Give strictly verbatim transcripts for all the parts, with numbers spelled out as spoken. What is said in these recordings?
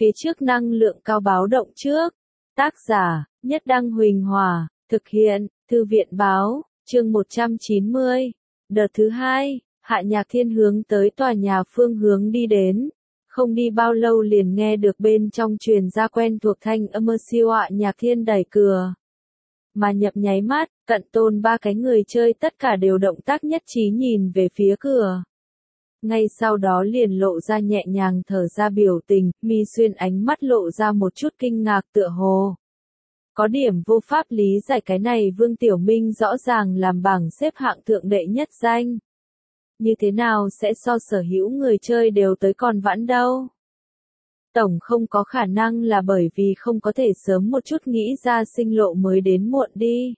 Phía trước năng lượng cao báo động trước. Tác giả, Nhất Đăng Huỳnh Hòa, thực hiện, Thư viện Báo, chương một trăm chín mươi. Đợt thứ hai, Hạ Nhạc Thiên hướng tới tòa nhà phương hướng đi đến. Không đi bao lâu liền nghe được bên trong truyền ra quen thuộc thanh âm siêu Hạ Nhạc Thiên đẩy cửa. Mà nhập nháy mắt, cận tôn ba cái người chơi tất cả đều động tác nhất trí nhìn về phía cửa. Ngay sau đó liền lộ ra nhẹ nhàng thở ra biểu tình, Mi Xuyên ánh mắt lộ ra một chút kinh ngạc tựa hồ. Có điểm vô pháp lý giải cái này Vương Tiểu Minh rõ ràng làm bảng xếp hạng thượng đệ nhất danh. Như thế nào sẽ so sở hữu người chơi đều tới còn vãn đâu? Tổng không có khả năng là bởi vì không có thể sớm một chút nghĩ ra sinh lộ mới đến muộn đi.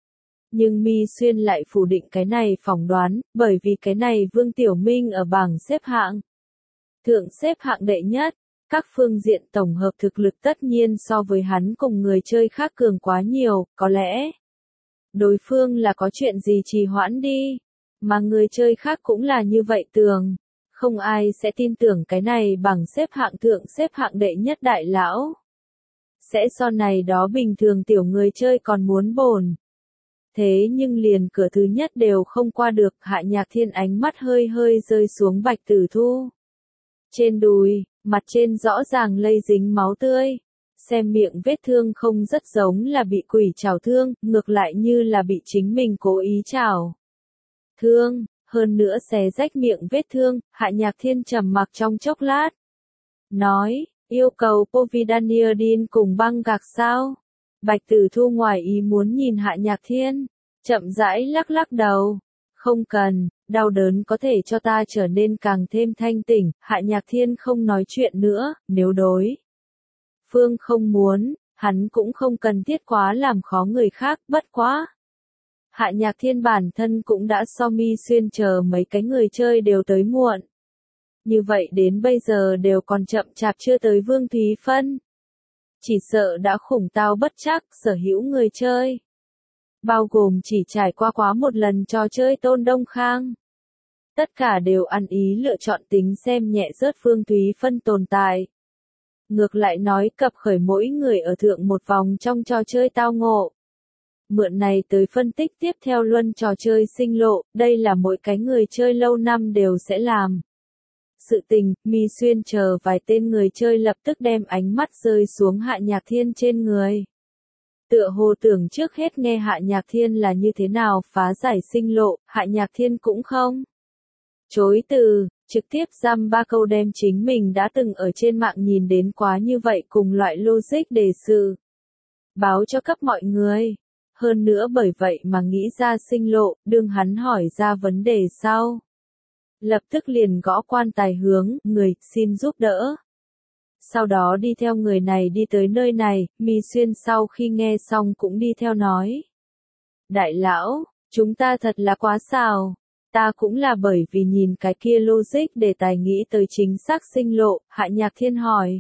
Nhưng Mi Xuyên lại phủ định cái này phỏng đoán, bởi vì cái này Vương Tiểu Minh ở bảng xếp hạng thượng xếp hạng đệ nhất, các phương diện tổng hợp thực lực tất nhiên so với hắn cùng người chơi khác cường quá nhiều, có lẽ đối phương là có chuyện gì trì hoãn đi, mà người chơi khác cũng là như vậy tưởng, không ai sẽ tin tưởng cái này bảng xếp hạng thượng xếp hạng đệ nhất đại lão. Sẽ so này đó bình thường tiểu người chơi còn muốn bồn. Thế nhưng liền cửa thứ nhất đều không qua được, Hạ Nhạc Thiên ánh mắt hơi hơi rơi xuống Bạch Tử Thu. Trên đùi, mặt trên rõ ràng lây dính máu tươi. Xem miệng vết thương không rất giống là bị quỷ trảo thương, ngược lại như là bị chính mình cố ý trảo thương, hơn nữa xé rách miệng vết thương, Hạ Nhạc Thiên trầm mặc trong chốc lát. Nói, yêu cầu Povidanierdin cùng băng gạc sao? Bạch Tử Thu ngoài ý muốn nhìn Hạ Nhạc Thiên, chậm rãi lắc lắc đầu. Không cần, đau đớn có thể cho ta trở nên càng thêm thanh tỉnh. Hạ Nhạc Thiên không nói chuyện nữa, nếu đối phương không muốn, hắn cũng không cần thiết quá làm khó người khác, bất quá. Hạ Nhạc Thiên bản thân cũng đã so Mi Xuyên chờ mấy cái người chơi đều tới muộn. Như vậy đến bây giờ đều còn chậm chạp chưa tới Vương Thúy Phân. Chỉ sợ đã khủng tao bất chắc sở hữu người chơi. Bao gồm chỉ trải qua quá một lần trò chơi Tôn Đông Khang. Tất cả đều ăn ý lựa chọn tính xem nhẹ rớt Vương Thúy Phân tồn tại. Ngược lại nói cập khởi mỗi người ở thượng một vòng trong trò chơi tao ngộ. Mượn này tới phân tích tiếp theo luân trò chơi sinh lộ, đây là mỗi cái người chơi lâu năm đều sẽ làm. Sự tình, Mi Xuyên chờ vài tên người chơi lập tức đem ánh mắt rơi xuống Hạ Nhạc Thiên trên người. Tựa hồ tưởng trước hết nghe Hạ Nhạc Thiên là như thế nào phá giải sinh lộ, Hạ Nhạc Thiên cũng không chối từ, trực tiếp giam ba câu đem chính mình đã từng ở trên mạng nhìn đến quá như vậy cùng loại logic đề sự. Báo cho cấp mọi người. Hơn nữa bởi vậy mà nghĩ ra sinh lộ, đương hắn hỏi ra vấn đề sau. Lập tức liền gõ quan tài hướng, người, xin giúp đỡ. Sau đó đi theo người này đi tới nơi này, Mi Xuyên sau khi nghe xong cũng đi theo nói. Đại lão, chúng ta thật là quá xào. Ta cũng là bởi vì nhìn cái kia logic để tài nghĩ tới chính xác sinh lộ, Hạ Nhạc Thiên hỏi.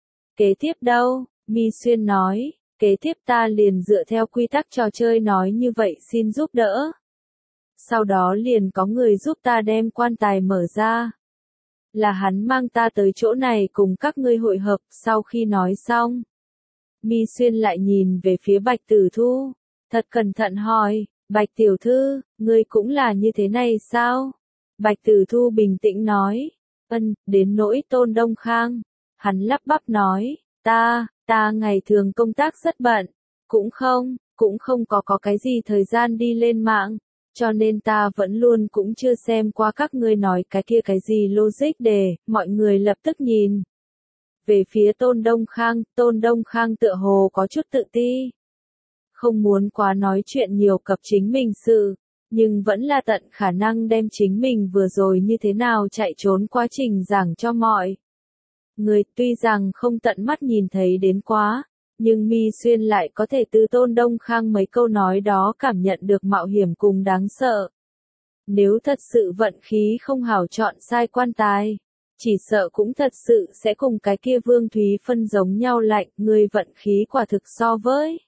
Kế tiếp đâu? Mi Xuyên nói, kế tiếp ta liền dựa theo quy tắc trò chơi nói như vậy xin giúp đỡ. Sau đó liền có người giúp ta đem quan tài mở ra. Là hắn mang ta tới chỗ này cùng các ngươi hội hợp, sau khi nói xong. Mi Xuyên lại nhìn về phía Bạch Tử Thu, thật cẩn thận hỏi, Bạch Tiểu Thư, ngươi cũng là như thế này sao? Bạch Tử Thu bình tĩnh nói, ân, đến nỗi Tôn Đông Khang. Hắn lắp bắp nói, ta, ta ngày thường công tác rất bận, cũng không, cũng không có có cái gì thời gian đi lên mạng. Cho nên ta vẫn luôn cũng chưa xem qua các ngươi nói cái kia cái gì logic đề, mọi người lập tức nhìn. Về phía Tôn Đông Khang, Tôn Đông Khang tựa hồ có chút tự ti. Không muốn quá nói chuyện nhiều cập chính mình sự, nhưng vẫn là tận khả năng đem chính mình vừa rồi như thế nào chạy trốn quá trình giảng cho mọi người. Tuy rằng không tận mắt nhìn thấy đến quá. Nhưng Mi Xuyên lại có thể từ Tôn Đông Khang mấy câu nói đó cảm nhận được mạo hiểm cùng đáng sợ. Nếu thật sự vận khí không hảo chọn sai quan tài, chỉ sợ cũng thật sự sẽ cùng cái kia Vương Thúy Phân giống nhau lạnh, người vận khí quả thực so với.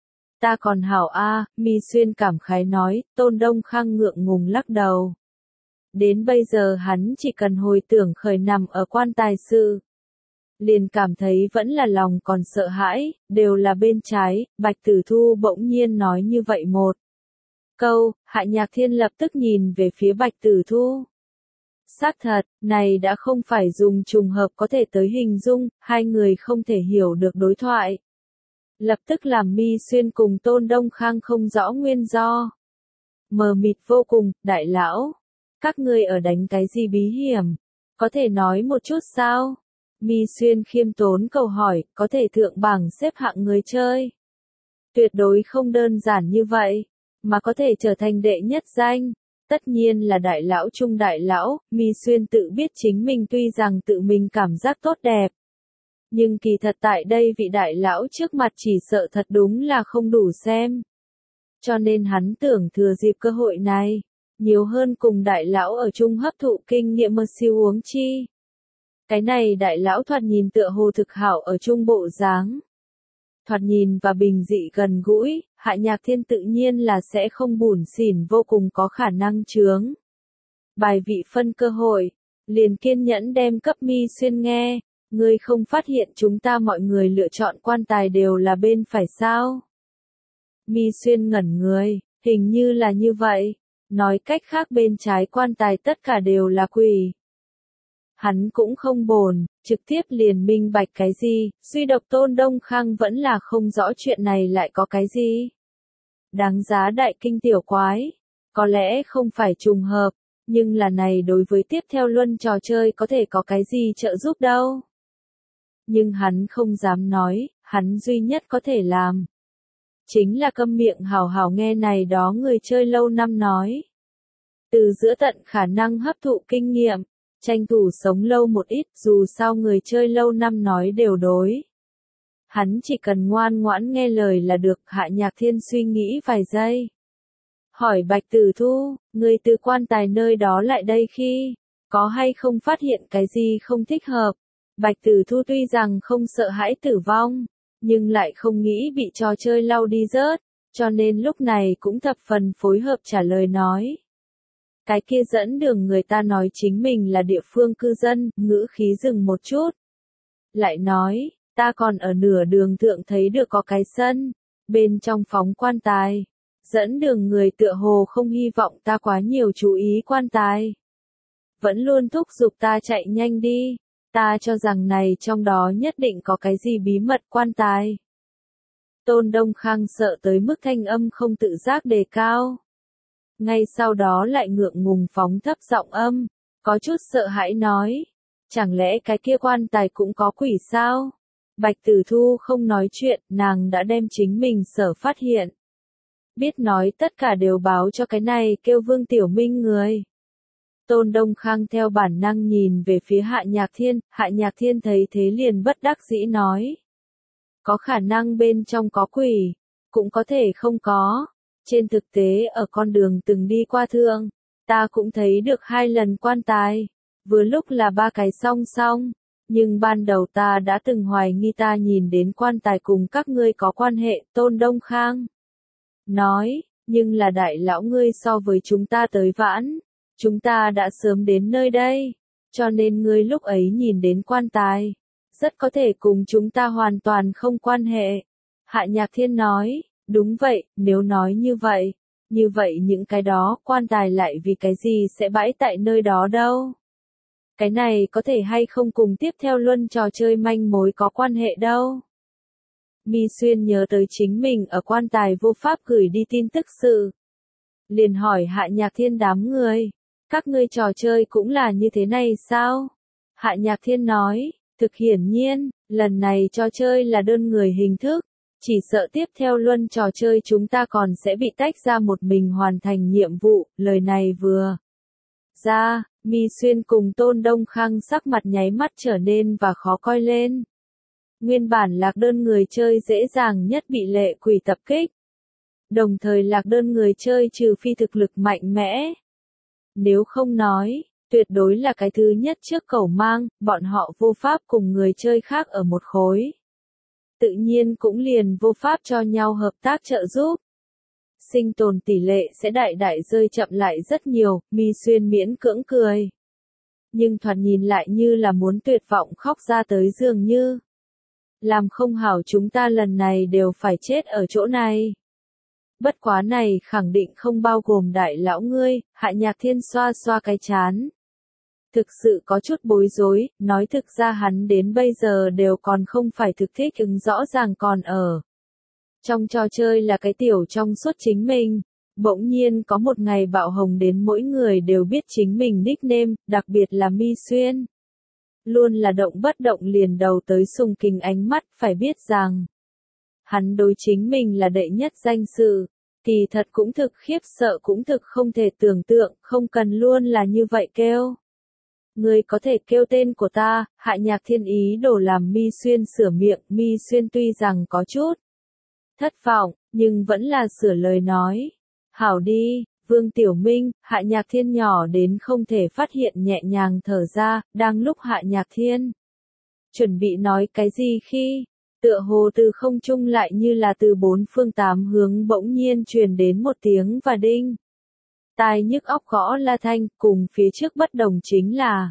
Ta còn hảo a, Mi Xuyên cảm khái nói, Tôn Đông Khang ngượng ngùng lắc đầu. Đến bây giờ hắn chỉ cần hồi tưởng khởi nằm ở quan tài sự. liền cảm thấy vẫn là lòng còn sợ hãi, đều là bên trái, Bạch Tử Thu bỗng nhiên nói như vậy một câu, Hạ Nhạc Thiên lập tức nhìn về phía Bạch Tử Thu. Xác thật, này đã không phải dùng trùng hợp có thể tới hình dung, hai người không thể hiểu được đối thoại. Lập tức làm Mi Xuyên cùng Tôn Đông Khang không rõ nguyên do. Mờ mịt vô cùng, đại lão. Các ngươi ở đánh cái gì bí hiểm? Có thể nói một chút sao? Mi Xuyên khiêm tốn cầu hỏi, có thể thượng bảng xếp hạng người chơi. Tuyệt đối không đơn giản như vậy, mà có thể trở thành đệ nhất danh. Tất nhiên là đại lão trung đại lão, Mi Xuyên tự biết chính mình tuy rằng tự mình cảm giác tốt đẹp. Nhưng kỳ thật tại đây vị đại lão trước mặt chỉ sợ thật đúng là không đủ xem. Cho nên hắn tưởng thừa dịp cơ hội này, nhiều hơn cùng đại lão ở chung hấp thụ kinh nghiệm mơ siêu uống chi. Cái này đại lão thoạt nhìn tựa hồ thực hảo ở chung bộ dáng. Thoạt nhìn và bình dị gần gũi, Hạ Nhạc Thiên tự nhiên là sẽ không bủn xỉn vô cùng có khả năng chướng. Bài vị phân cơ hội, liền kiên nhẫn đem cấp Mi Xuyên nghe, ngươi không phát hiện chúng ta mọi người lựa chọn quan tài đều là bên phải sao? Mi Xuyên ngẩn người, hình như là như vậy, nói cách khác bên trái quan tài tất cả đều là quỷ. Hắn cũng không bồn, trực tiếp liền minh bạch cái gì, suy độc Tôn Đông Khang vẫn là không rõ chuyện này lại có cái gì. Đáng giá đại kinh tiểu quái, có lẽ không phải trùng hợp, nhưng là này đối với tiếp theo luân trò chơi có thể có cái gì trợ giúp đâu. Nhưng hắn không dám nói, hắn duy nhất có thể làm. Chính là câm miệng hào hào nghe này đó người chơi lâu năm nói. Từ giữa tận khả năng hấp thụ kinh nghiệm, tranh thủ sống lâu một ít dù sao người chơi lâu năm nói đều đối. Hắn chỉ cần ngoan ngoãn nghe lời là được. Hạ Nhạc Thiên suy nghĩ vài giây. Hỏi Bạch Tử Thu, người từ quan tài nơi đó lại đây khi, có hay không phát hiện cái gì không thích hợp? Bạch Tử Thu tuy rằng không sợ hãi tử vong, nhưng lại không nghĩ bị trò chơi lau đi rớt, cho nên lúc này cũng thập phần phối hợp trả lời nói. Cái kia dẫn đường người ta nói chính mình là địa phương cư dân, ngữ khí dừng một chút. Lại nói, ta còn ở nửa đường thượng thấy được có cái sân, bên trong phóng quan tài. Dẫn đường người tựa hồ không hy vọng ta quá nhiều chú ý quan tài. Vẫn luôn thúc giục ta chạy nhanh đi, ta cho rằng này trong đó nhất định có cái gì bí mật quan tài. Tôn Đông Khang sợ tới mức thanh âm không tự giác đề cao. Ngay sau đó lại ngượng ngùng phóng thấp giọng âm, có chút sợ hãi nói. Chẳng lẽ cái kia quan tài cũng có quỷ sao? Bạch Tử Thu không nói chuyện, nàng đã đem chính mình sở phát hiện. Biết nói tất cả đều báo cho cái này kêu Vương Tiểu Minh người. Tôn Đông Khang theo bản năng nhìn về phía Hạ Nhạc Thiên, Hạ Nhạc Thiên thấy thế liền bất đắc dĩ nói. Có khả năng bên trong có quỷ, cũng có thể không có. Trên thực tế ở con đường từng đi qua thượng, ta cũng thấy được hai lần quan tài, vừa lúc là ba cái song song, nhưng ban đầu ta đã từng hoài nghi ta nhìn đến quan tài cùng các ngươi có quan hệ. Tôn Đông Khang nói, nhưng là đại lão ngươi so với chúng ta tới vãn, chúng ta đã sớm đến nơi đây, cho nên ngươi lúc ấy nhìn đến quan tài, rất có thể cùng chúng ta hoàn toàn không quan hệ. Hạ Nhạc Thiên nói, đúng vậy, nếu nói như vậy, như vậy những cái đó quan tài lại vì cái gì sẽ bãi tại nơi đó đâu? Cái này có thể hay không cùng tiếp theo luân trò chơi manh mối có quan hệ đâu? Mi Xuyên nhớ tới chính mình ở quan tài vô pháp gửi đi tin tức sự. Liền hỏi Hạ Nhạc Thiên đám người, các ngươi trò chơi cũng là như thế này sao? Hạ Nhạc Thiên nói, thực hiển nhiên, lần này trò chơi là đơn người hình thức, chỉ sợ tiếp theo luân trò chơi chúng ta còn sẽ bị tách ra một mình hoàn thành nhiệm vụ. Lời này vừa ra, Mi Xuyên cùng Tôn Đông Khang sắc mặt nháy mắt trở nên và khó coi lên. Nguyên bản lạc đơn người chơi dễ dàng nhất bị lệ quỷ tập kích. Đồng thời lạc đơn người chơi trừ phi thực lực mạnh mẽ. Nếu không nói, tuyệt đối là cái thứ nhất trước cẩu mang, bọn họ vô pháp cùng người chơi khác ở một khối. Tự nhiên cũng liền vô pháp cho nhau hợp tác trợ giúp. Sinh tồn tỷ lệ sẽ đại đại rơi chậm lại rất nhiều. Mi Xuyên miễn cưỡng cười. nhưng thoạt nhìn lại như là muốn tuyệt vọng khóc ra tới dường như. Làm không hảo chúng ta lần này đều phải chết ở chỗ này. Bất quá này khẳng định không bao gồm đại lão ngươi, Hạ Nhạc Thiên xoa xoa cái chán. Thực sự có chút bối rối, nói thực ra hắn đến bây giờ đều còn không phải thực thích ứng rõ ràng còn ở. Trong trò chơi là cái tiểu trong suốt chính mình, bỗng nhiên có một ngày bạo hồng đến mỗi người đều biết chính mình nickname, đặc biệt là Mi Xuyên. Luôn là động bất động liền đầu tới sùng kính ánh mắt, phải biết rằng hắn đối chính mình là đệ nhất danh sự, kỳ thật cũng thực khiếp sợ cũng thực không thể tưởng tượng, không cần luôn là như vậy kêu. Ngươi có thể kêu tên của ta, Hạ Nhạc Thiên ý đồ làm Mi Xuyên sửa miệng, Mi Xuyên tuy rằng có chút thất vọng, nhưng vẫn là sửa lời nói. Hảo đi, Vương Tiểu Minh, Hạ Nhạc Thiên nhỏ đến không thể phát hiện nhẹ nhàng thở ra, đang lúc Hạ Nhạc Thiên chuẩn bị nói cái gì khi, tựa hồ từ không trung lại như là từ bốn phương tám hướng bỗng nhiên truyền đến một tiếng và đinh. Tai nhức óc gõ la thanh, cùng phía trước bất đồng chính là.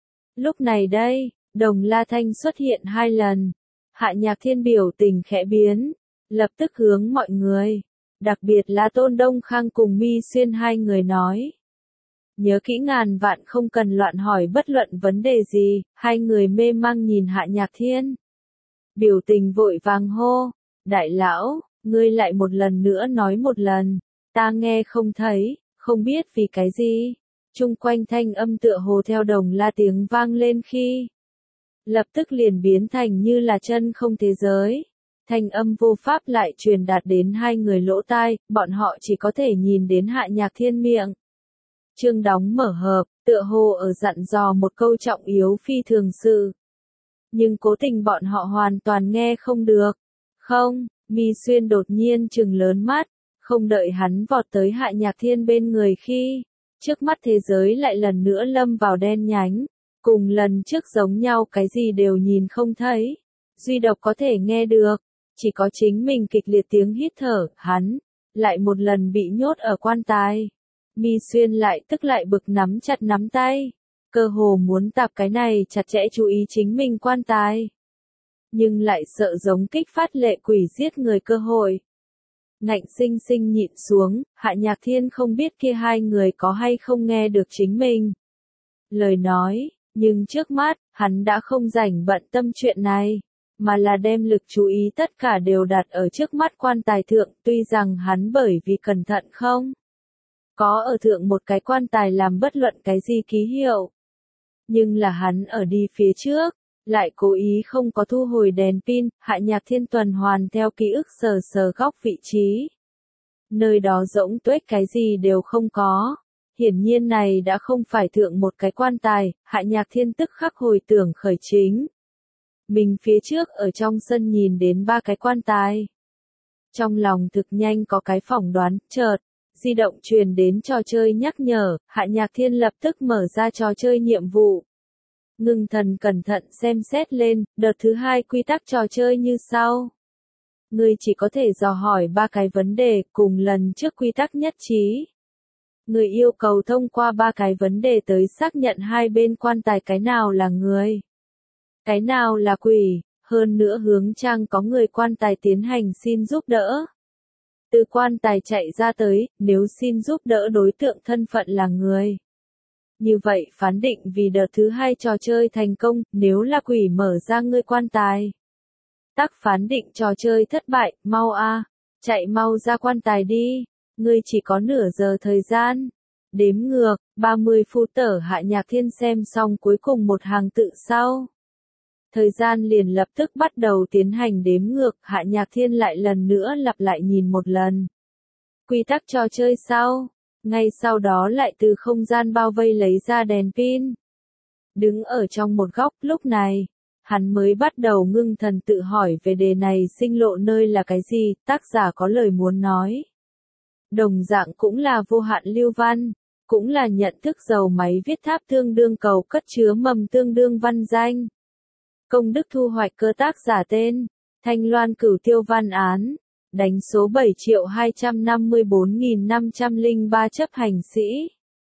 Lúc này đây, đồng la thanh xuất hiện hai lần. Hạ Nhạc Thiên biểu tình khẽ biến, lập tức hướng mọi người, đặc biệt là Tôn Đông Khang cùng Mi Xuyên hai người nói. Nhớ kỹ ngàn vạn không cần loạn hỏi bất luận vấn đề gì, hai người mê mang nhìn Hạ Nhạc Thiên. Biểu tình vội vàng hô, đại lão, ngươi lại một lần nữa nói một lần, ta nghe không thấy, không biết vì cái gì. Trung quanh thanh âm tựa hồ theo đồng la tiếng vang lên khi, lập tức liền biến thành như là chân không thế giới. Thanh âm vô pháp lại truyền đạt đến hai người lỗ tai, bọn họ chỉ có thể nhìn đến Hạ Nhạc Thiên miệng. Chương đóng mở hợp, tựa hồ ở dặn dò một câu trọng yếu phi thường sự. Nhưng cố tình bọn họ hoàn toàn nghe không được. Không, Mi Xuyên đột nhiên trừng lớn mắt, không đợi hắn vọt tới Hạ Nhạc Thiên bên người khi, trước mắt thế giới lại lần nữa lâm vào đen nhánh, cùng lần trước giống nhau cái gì đều nhìn không thấy, duy độc có thể nghe được, chỉ có chính mình kịch liệt tiếng hít thở, hắn, lại một lần bị nhốt ở quan tài. Mi Xuyên lại tức lại bực nắm chặt nắm tay, cơ hồ muốn tạp cái này chặt chẽ chú ý chính mình quan tài. Nhưng lại sợ giống kích phát lệ quỷ giết người cơ hội. Ngạnh sinh sinh nhịn xuống, Hạ Nhạc Thiên không biết kia hai người có hay không nghe được chính mình lời nói, nhưng trước mắt, hắn đã không rảnh bận tâm chuyện này, mà là đem lực chú ý tất cả đều đặt ở trước mắt quan tài thượng, tuy rằng hắn bởi vì cẩn thận không có ở thượng một cái quan tài làm bất luận cái gì ký hiệu. Nhưng là hắn ở đi phía trước, lại cố ý không có thu hồi đèn pin, Hạ Nhạc Thiên tuần hoàn theo ký ức sờ sờ góc vị trí. Nơi đó rỗng tuếch cái gì đều không có. Hiển nhiên này đã không phải thượng một cái quan tài, Hạ Nhạc Thiên tức khắc hồi tưởng khởi chính. Mình phía trước ở trong sân nhìn đến ba cái quan tài. Trong lòng thực nhanh có cái phỏng đoán, chợt, di động truyền đến trò chơi nhắc nhở, Hạ Nhạc Thiên lập tức mở ra trò chơi nhiệm vụ. Ngưng thần cẩn thận xem xét lên, đợt thứ hai quy tắc trò chơi như sau. Ngươi chỉ có thể dò hỏi ba cái vấn đề, cùng lần trước quy tắc nhất trí. Người yêu cầu thông qua ba cái vấn đề tới xác nhận hai bên quan tài cái nào là người, cái nào là quỷ, hơn nữa hướng trang có người quan tài tiến hành xin giúp đỡ. Từ quan tài chạy ra tới, nếu xin giúp đỡ đối tượng thân phận là người. Như vậy phán định vì đợt thứ hai trò chơi thành công, nếu là quỷ mở ra ngươi quan tài. Tắc phán định trò chơi thất bại, mau a, chạy mau ra quan tài đi, ngươi chỉ có nửa giờ thời gian. Đếm ngược, ba mươi phút tở Hạ Nhạc Thiên xem xong cuối cùng một hàng tự sau. Thời gian liền lập tức bắt đầu tiến hành đếm ngược, Hạ Nhạc Thiên lại lần nữa lặp lại nhìn một lần. Quy tắc trò chơi sau, ngay sau đó lại từ không gian bao vây lấy ra đèn pin. Đứng ở trong một góc lúc này, hắn mới bắt đầu ngưng thần tự hỏi về đề này sinh lộ nơi là cái gì, tác giả có lời muốn nói. Đồng dạng cũng là vô hạn lưu văn, cũng là nhận thức dầu máy viết tháp tương đương cầu cất chứa mầm tương đương văn danh. Công đức thu hoạch cơ tác giả tên, Thanh Loan Cửu Tiêu Văn Án, đánh số bảy triệu hai trăm năm mươi bốn nghìn năm trăm lẻ ba chấp hành sĩ.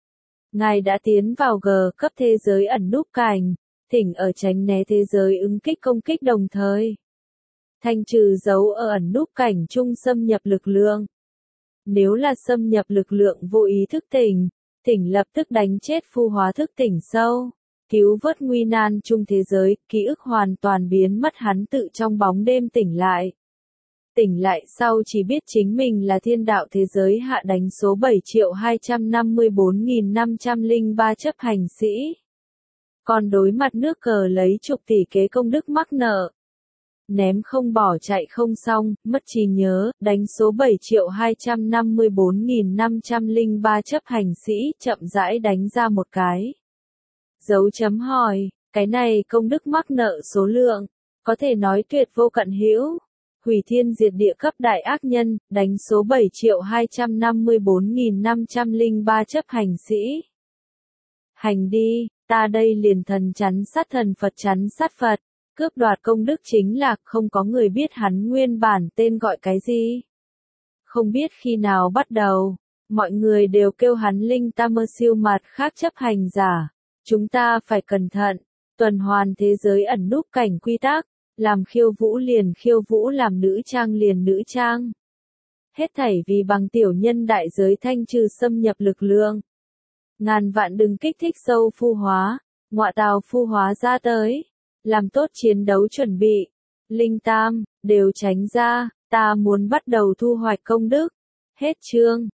Ngài đã tiến vào G cấp thế giới ẩn núp cảnh, thỉnh ở tránh né thế giới ứng kích công kích đồng thời. Thanh trừ dấu ở ẩn núp cảnh chung xâm nhập lực lượng. Nếu là xâm nhập lực lượng vô ý thức tỉnh, thỉnh lập tức đánh chết phu hóa thức tỉnh sâu. Cứu vớt nguy nan chung thế giới, ký ức hoàn toàn biến mất hắn tự trong bóng đêm tỉnh lại. Tỉnh lại sau chỉ biết chính mình là thiên đạo thế giới hạ đánh số bảy triệu hai trăm năm mươi bốn nghìn năm trăm lẻ ba chấp hành sĩ. Còn đối mặt nước cờ lấy chục tỷ kế công đức mắc nợ. Ném không bỏ chạy không xong, mất trí nhớ, đánh số bảy triệu hai trăm năm mươi bốn nghìn năm trăm lẻ ba chấp hành sĩ, chậm rãi đánh ra một cái. Dấu chấm hỏi, cái này công đức mắc nợ số lượng, có thể nói tuyệt vô cận hữu. Hủy thiên diệt địa cấp đại ác nhân, đánh số bảy triệu hai trăm năm mươi bốn nghìn năm trăm lẻ ba chấp hành sĩ. Hành đi, ta đây liền thần chắn sát thần Phật chắn sát Phật, cướp đoạt công đức chính là không có người biết hắn nguyên bản tên gọi cái gì. Không biết khi nào bắt đầu, mọi người đều kêu hắn linh tam mơ siêu mặt khác chấp hành giả. Chúng ta phải cẩn thận, tuần hoàn thế giới ẩn núp cảnh quy tắc, làm khiêu vũ liền khiêu vũ, làm nữ trang liền nữ trang. Hết thảy vì bằng tiểu nhân đại giới thanh trừ xâm nhập lực lượng. Ngàn vạn đừng kích thích sâu phu hóa, ngọa tào phu hóa ra tới, làm tốt chiến đấu chuẩn bị. Linh tam, đều tránh ra, ta muốn bắt đầu thu hoạch công đức. Hết chương.